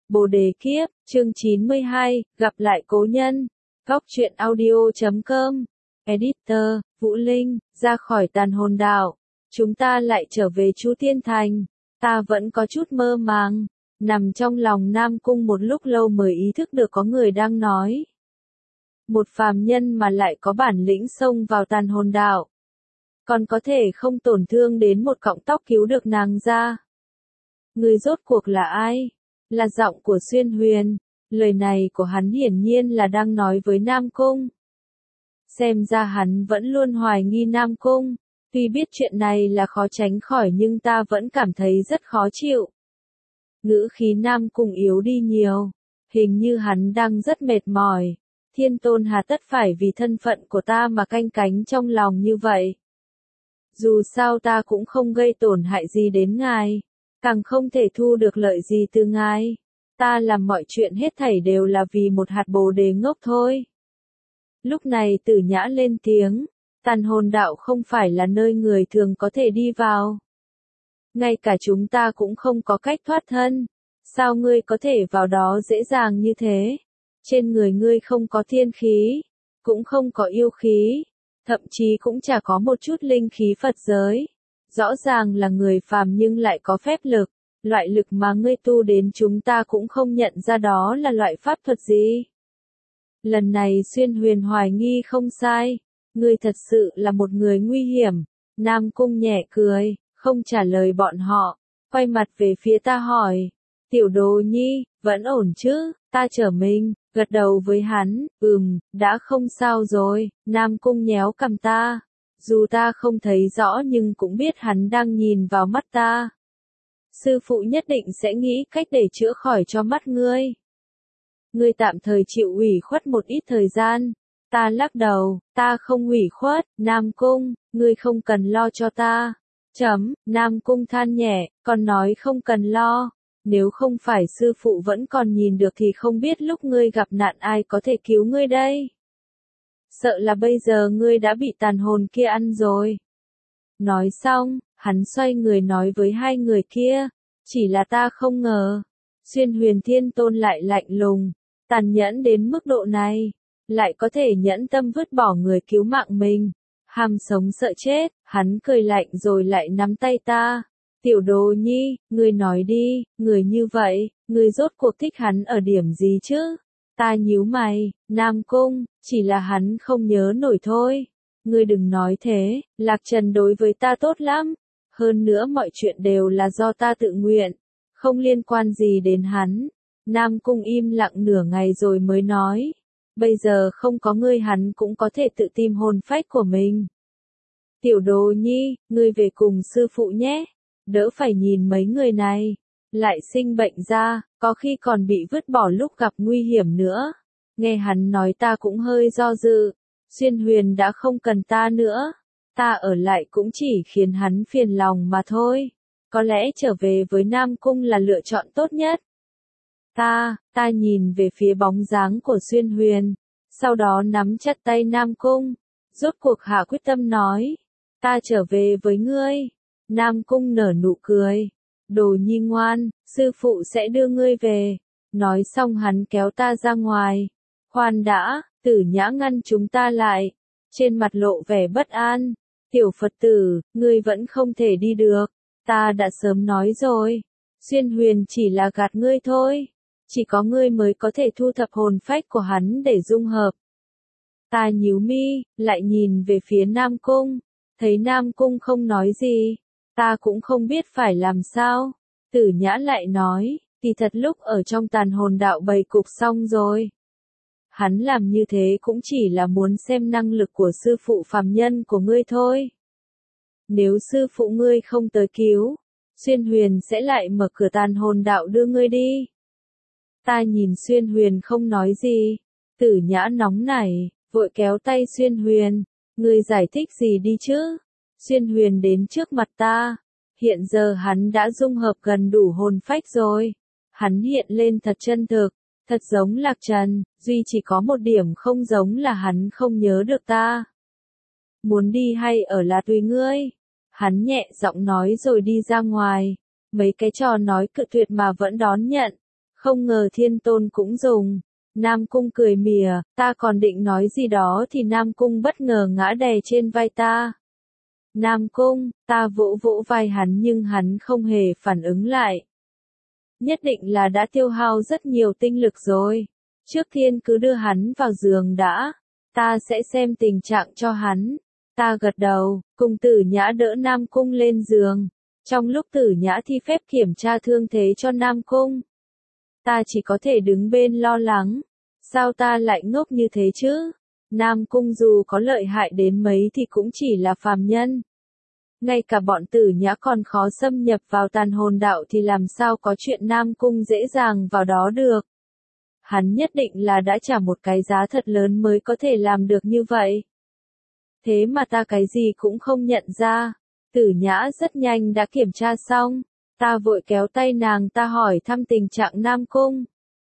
Bồ đề kiếp, chương 92, gặp lại cố nhân. Góc truyện audio.com. Editor, Vũ Linh, ra khỏi tàn hồn đạo. Chúng ta lại trở về Chu Thiên Thành. Ta vẫn có chút mơ màng. Nằm trong lòng Nam Cung một lúc lâu mới ý thức được có người đang nói. Một phàm nhân mà lại có bản lĩnh xông vào tàn hồn đạo. Còn có thể không tổn thương đến một cọng tóc cứu được nàng ra. Người rốt cuộc là ai? Là giọng của Xuyên Huyền. Lời này của hắn hiển nhiên là đang nói với Nam Cung. Xem ra hắn vẫn luôn hoài nghi Nam Cung. Tuy biết chuyện này là khó tránh khỏi nhưng ta vẫn cảm thấy rất khó chịu. Ngữ khí Nam Cung yếu đi nhiều. Hình như hắn đang rất mệt mỏi. Thiên Tôn hà tất phải vì thân phận của ta mà canh cánh trong lòng như vậy. Dù sao ta cũng không gây tổn hại gì đến ngài. Càng không thể thu được lợi gì từ ngài. Ta làm mọi chuyện hết thảy đều là vì một hạt bồ đề ngốc thôi. Lúc này Tử Nhã lên tiếng. Tàn hồn đạo không phải là nơi người thường có thể đi vào. Ngay cả chúng ta cũng không có cách thoát thân. Sao ngươi có thể vào đó dễ dàng như thế? Trên người ngươi không có thiên khí. Cũng không có yêu khí. Thậm chí cũng chả có một chút linh khí Phật giới. Rõ ràng là người phàm nhưng lại có phép lực. Loại lực mà ngươi tu đến chúng ta cũng không nhận ra đó là loại pháp thuật gì. Lần này Xuyên Huyền hoài nghi không sai. Ngươi thật sự là một người nguy hiểm. Nam Cung nhẹ cười, không trả lời bọn họ. Quay mặt về phía ta hỏi. Tiểu Đồ Nhi, vẫn ổn chứ? Ta trở mình, gật đầu với hắn. Đã không sao rồi. Nam Cung nhéo cằm ta. Dù ta không thấy rõ nhưng cũng biết hắn đang nhìn vào mắt ta. Sư phụ nhất định sẽ nghĩ cách để chữa khỏi cho mắt ngươi. Ngươi tạm thời chịu ủy khuất một ít thời gian. Ta lắc đầu, ta không ủy khuất. Nam Cung, ngươi không cần lo cho ta. Nam Cung than nhẹ, còn nói không cần lo. Nếu không phải sư phụ vẫn còn nhìn được thì không biết lúc ngươi gặp nạn ai có thể cứu ngươi đây. Sợ là bây giờ ngươi đã bị tàn hồn kia ăn rồi. Nói xong, hắn xoay người nói với hai người kia. Chỉ là ta không ngờ. Xuyên Huyền Thiên Tôn lại lạnh lùng. Tàn nhẫn đến mức độ này. Lại có thể nhẫn tâm vứt bỏ người cứu mạng mình. Ham sống sợ chết. Hắn cười lạnh rồi lại nắm tay ta. Tiểu Đồ Nhi, ngươi nói đi. Người như vậy, ngươi rốt cuộc thích hắn ở điểm gì chứ? Ta nhíu mày. Nam Cung, chỉ là hắn không nhớ nổi thôi. Ngươi đừng nói thế. Lạc Trần đối với ta tốt lắm. Hơn nữa mọi chuyện đều là do ta tự nguyện. Không liên quan gì đến hắn. Nam Cung im lặng nửa ngày rồi mới nói. Bây giờ không có ngươi hắn cũng có thể tự tìm hồn phách của mình. Tiểu Đồ Nhi, ngươi về cùng sư phụ nhé. Đỡ phải nhìn mấy người này. Lại sinh bệnh ra, có khi còn bị vứt bỏ lúc gặp nguy hiểm nữa. Nghe hắn nói ta cũng hơi do dự. Xuyên Huyền đã không cần ta nữa. Ta ở lại cũng chỉ khiến hắn phiền lòng mà thôi. Có lẽ trở về với Nam Cung là lựa chọn tốt nhất. Ta nhìn về phía bóng dáng của Xuyên Huyền. Sau đó nắm chặt tay Nam Cung. Rốt cuộc hạ quyết tâm nói. Ta trở về với ngươi. Nam Cung nở nụ cười. Đồ Nhi ngoan, sư phụ sẽ đưa ngươi về. Nói xong hắn kéo ta ra ngoài. Khoan đã, Tử Nhã ngăn chúng ta lại. Trên mặt lộ vẻ bất an. Tiểu Phật tử, ngươi vẫn không thể đi được. Ta đã sớm nói rồi. Xuyên Huyền chỉ là gạt ngươi thôi. Chỉ có ngươi mới có thể thu thập hồn phách của hắn để dung hợp. Ta nhíu mi, lại nhìn về phía Nam Cung. Thấy Nam Cung không nói gì. Ta cũng không biết phải làm sao. Tử Nhã lại nói, thì thật lúc ở trong tàn hồn đạo bày cục xong rồi. Hắn làm như thế cũng chỉ là muốn xem năng lực của sư phụ phàm nhân của ngươi thôi. Nếu sư phụ ngươi không tới cứu, Xuyên Huyền sẽ lại mở cửa tàn hồn đạo đưa ngươi đi. Ta nhìn Xuyên Huyền không nói gì. Tử Nhã nóng nảy, vội kéo tay Xuyên Huyền. Ngươi giải thích gì đi chứ? Xuyên Huyền đến trước mặt ta. Hiện giờ hắn đã dung hợp gần đủ hồn phách rồi. Hắn hiện lên thật chân thực, thật giống Lạc Trần, duy chỉ có một điểm không giống là hắn không nhớ được ta. Muốn đi hay ở là tùy ngươi. Hắn nhẹ giọng nói rồi đi ra ngoài. Mấy cái trò nói cự tuyệt mà vẫn đón nhận. Không ngờ Thiên Tôn cũng dùng. Nam Cung cười mỉa, ta còn định nói gì đó thì Nam Cung bất ngờ ngã đè trên vai ta. Nam Cung, ta vỗ vỗ vai hắn nhưng hắn không hề phản ứng lại. Nhất định là đã tiêu hao rất nhiều tinh lực rồi. Trước tiên cứ đưa hắn vào giường đã. Ta sẽ xem tình trạng cho hắn. Ta gật đầu, cùng Tử Nhã đỡ Nam Cung lên giường. Trong lúc Tử Nhã thi phép kiểm tra thương thế cho Nam Cung, ta chỉ có thể đứng bên lo lắng. Sao ta lại ngốc như thế chứ? Nam Cung dù có lợi hại đến mấy thì cũng chỉ là phàm nhân. Ngay cả bọn Tử Nhã còn khó xâm nhập vào tàn hồn đạo thì làm sao có chuyện Nam Cung dễ dàng vào đó được. Hắn nhất định là đã trả một cái giá thật lớn mới có thể làm được như vậy. Thế mà ta cái gì cũng không nhận ra. Tử Nhã rất nhanh đã kiểm tra xong. Ta vội kéo tay nàng ta hỏi thăm tình trạng Nam Cung.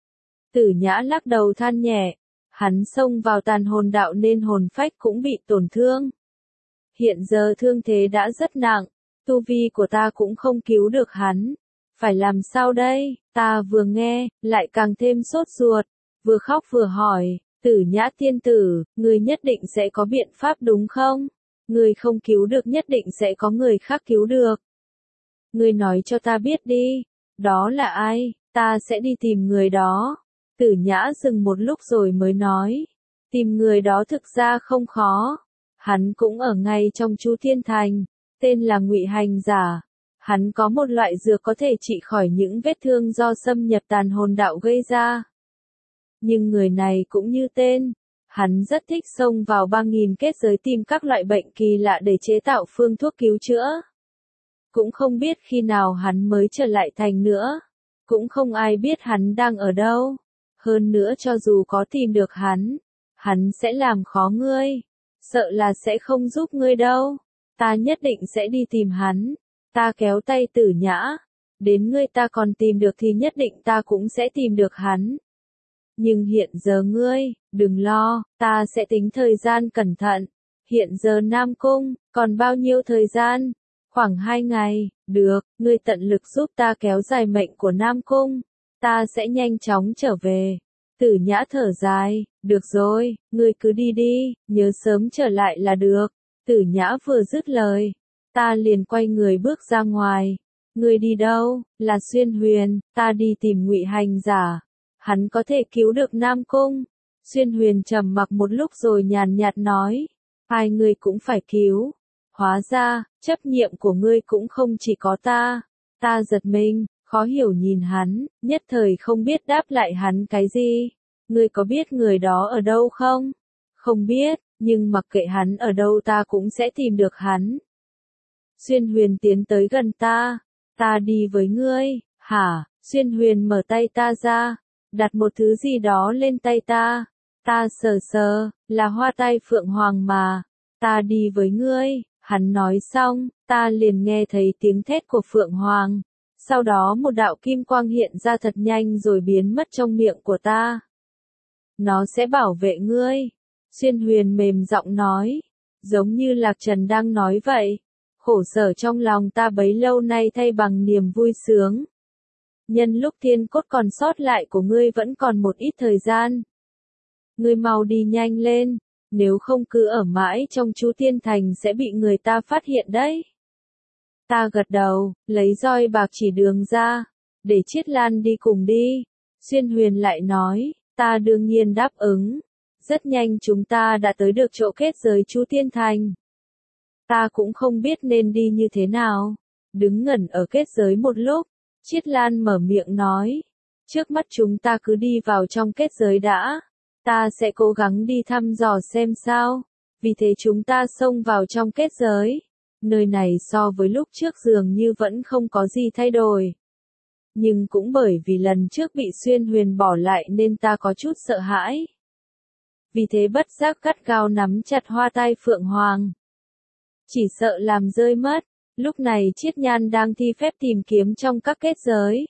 Tử Nhã lắc đầu than nhẹ. Hắn xông vào tàn hồn đạo nên hồn phách cũng bị tổn thương. Hiện giờ thương thế đã rất nặng. Tu vi của ta cũng không cứu được hắn. Phải làm sao đây? Ta vừa nghe, lại càng thêm sốt ruột. Vừa khóc vừa hỏi. Tử Nhã tiên tử, người nhất định sẽ có biện pháp đúng không? Người không cứu được nhất định sẽ có người khác cứu được. Người nói cho ta biết đi. Đó là ai? Ta sẽ đi tìm người đó. Tử Nhã dừng một lúc rồi mới nói. Tìm người đó thực ra không khó. Hắn cũng ở ngay trong Chu Thiên Thành. Tên là Ngụy Hành Giả. Hắn có một loại dược có thể trị khỏi những vết thương do xâm nhập tàn hồn đạo gây ra. Nhưng người này cũng như tên. Hắn rất thích xông vào 3.000 kết giới tìm các loại bệnh kỳ lạ để chế tạo phương thuốc cứu chữa. Cũng không biết khi nào hắn mới trở lại thành nữa. Cũng không ai biết hắn đang ở đâu. Hơn nữa cho dù có tìm được hắn sẽ làm khó ngươi. Sợ là sẽ không giúp ngươi đâu. Ta nhất định sẽ đi tìm hắn. Ta kéo tay Tử Nhã. Đến ngươi ta còn tìm được thì nhất định ta cũng sẽ tìm được hắn. Nhưng hiện giờ ngươi, đừng lo, ta sẽ tính thời gian cẩn thận. Hiện giờ Nam Cung, còn bao nhiêu thời gian? Khoảng 2 ngày, được, ngươi tận lực giúp ta kéo dài mệnh của Nam Cung. Ta sẽ nhanh chóng trở về. Tử Nhã thở dài, được rồi, ngươi cứ đi đi, nhớ sớm trở lại là được. Tử Nhã vừa dứt lời, ta liền quay người bước ra ngoài. Ngươi đi đâu? Là Xuyên Huyền, ta đi tìm Ngụy Hành Giả. Hắn có thể cứu được Nam Cung. Xuyên Huyền trầm mặc một lúc rồi nhàn nhạt nói. Hai người cũng phải cứu. Hóa ra, chấp nhiệm của ngươi cũng không chỉ có ta. Ta giật mình, khó hiểu nhìn hắn, nhất thời không biết đáp lại hắn cái gì. Ngươi có biết người đó ở đâu không? Không biết, nhưng mặc kệ hắn ở đâu ta cũng sẽ tìm được hắn. Xuyên Huyền tiến tới gần ta. Ta đi với ngươi, hả? Xuyên Huyền mở tay ta ra. Đặt một thứ gì đó lên tay ta. Ta sờ sờ, là hoa tai Phượng Hoàng mà. Ta đi với ngươi, hắn nói xong, ta liền nghe thấy tiếng thét của Phượng Hoàng. Sau đó một đạo kim quang hiện ra thật nhanh rồi biến mất trong miệng của ta. Nó sẽ bảo vệ ngươi. Xuyên Huyền mềm giọng nói. Giống như Lạc Trần đang nói vậy. Khổ sở trong lòng ta bấy lâu nay thay bằng niềm vui sướng. Nhân lúc thiên cốt còn sót lại của ngươi vẫn còn một ít thời gian. Ngươi mau đi nhanh lên, nếu không cứ ở mãi trong Chu Thiên Thành sẽ bị người ta phát hiện đấy. Ta gật đầu, lấy roi bạc chỉ đường ra, để Chiết Lan đi cùng đi. Xuyên Huyền lại nói, ta đương nhiên đáp ứng. Rất nhanh chúng ta đã tới được chỗ kết giới Chu Thiên Thành. Ta cũng không biết nên đi như thế nào. Đứng ngẩn ở kết giới một lúc. Chiết Lan mở miệng nói. Trước mắt chúng ta cứ đi vào trong kết giới đã. Ta sẽ cố gắng đi thăm dò xem sao. Vì thế chúng ta xông vào trong kết giới. Nơi này so với lúc trước dường như vẫn không có gì thay đổi. Nhưng cũng bởi vì lần trước bị Xuyên Huyền bỏ lại nên ta có chút sợ hãi. Vì thế bất giác gắt gao nắm chặt hoa tai Phượng Hoàng. Chỉ sợ làm rơi mất. Lúc này Chiết Nhan đang thi phép tìm kiếm trong các kết giới.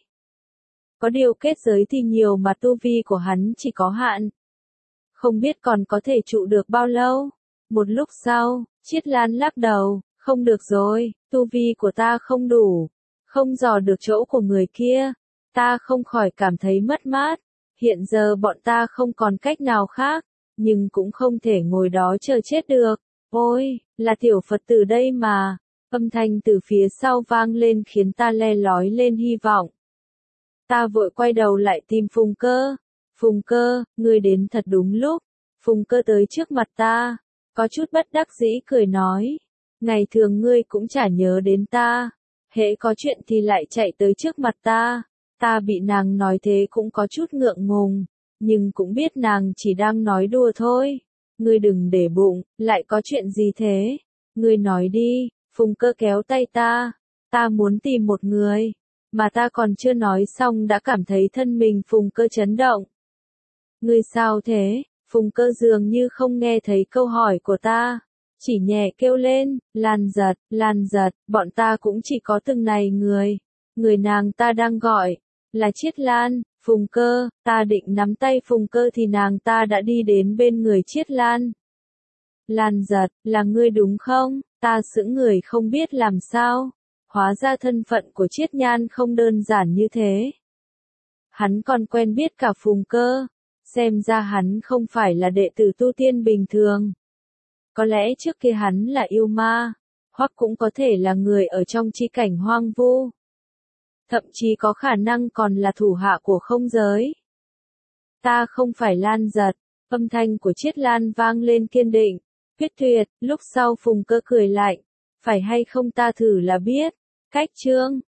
Có điều kết giới thì nhiều mà tu vi của hắn chỉ có hạn. Không biết còn có thể trụ được bao lâu. Một lúc sau, Chiết Lan lắc đầu, không được rồi, tu vi của ta không đủ. Không dò được chỗ của người kia. Ta không khỏi cảm thấy mất mát. Hiện giờ bọn ta không còn cách nào khác, nhưng cũng không thể ngồi đó chờ chết được. Ôi, là tiểu Phật tử đây mà. Âm thanh từ phía sau vang lên khiến ta le lói lên hy vọng. Ta vội quay đầu lại tìm Phùng Cơ. Phùng Cơ, ngươi đến thật đúng lúc. Phùng Cơ tới trước mặt ta, có chút bất đắc dĩ cười nói. Ngày thường ngươi cũng chả nhớ đến ta. Hễ có chuyện thì lại chạy tới trước mặt ta. Ta bị nàng nói thế cũng có chút ngượng ngùng, nhưng cũng biết nàng chỉ đang nói đùa thôi. Ngươi đừng để bụng, lại có chuyện gì thế? Ngươi nói đi. Phùng Cơ kéo tay ta. Ta muốn tìm một người. Mà ta còn chưa nói xong đã cảm thấy thân mình Phùng Cơ chấn động. Ngươi sao thế? Phùng Cơ dường như không nghe thấy câu hỏi của ta. Chỉ nhẹ kêu lên, Lan giật, bọn ta cũng chỉ có từng này người. Người nàng ta đang gọi, là Chiết Lan. Phùng Cơ, ta định nắm tay Phùng Cơ thì nàng ta đã đi đến bên người Chiết Lan. Lan giật, là ngươi đúng không? Ta sững người không biết làm sao. Hóa ra thân phận của Chiết Nhan không đơn giản như thế. Hắn còn quen biết cả Phùng Cơ. Xem ra hắn không phải là đệ tử tu tiên bình thường. Có lẽ trước kia hắn là yêu ma, hoặc cũng có thể là người ở trong chi cảnh hoang vu. Thậm chí có khả năng còn là thủ hạ của không giới. Ta không phải Lan giật, âm thanh của Chiết Lan vang lên kiên định, quyết tuyệt. Lúc sau Phùng Cơ cười lạnh, phải hay không ta thử là biết. Cách chương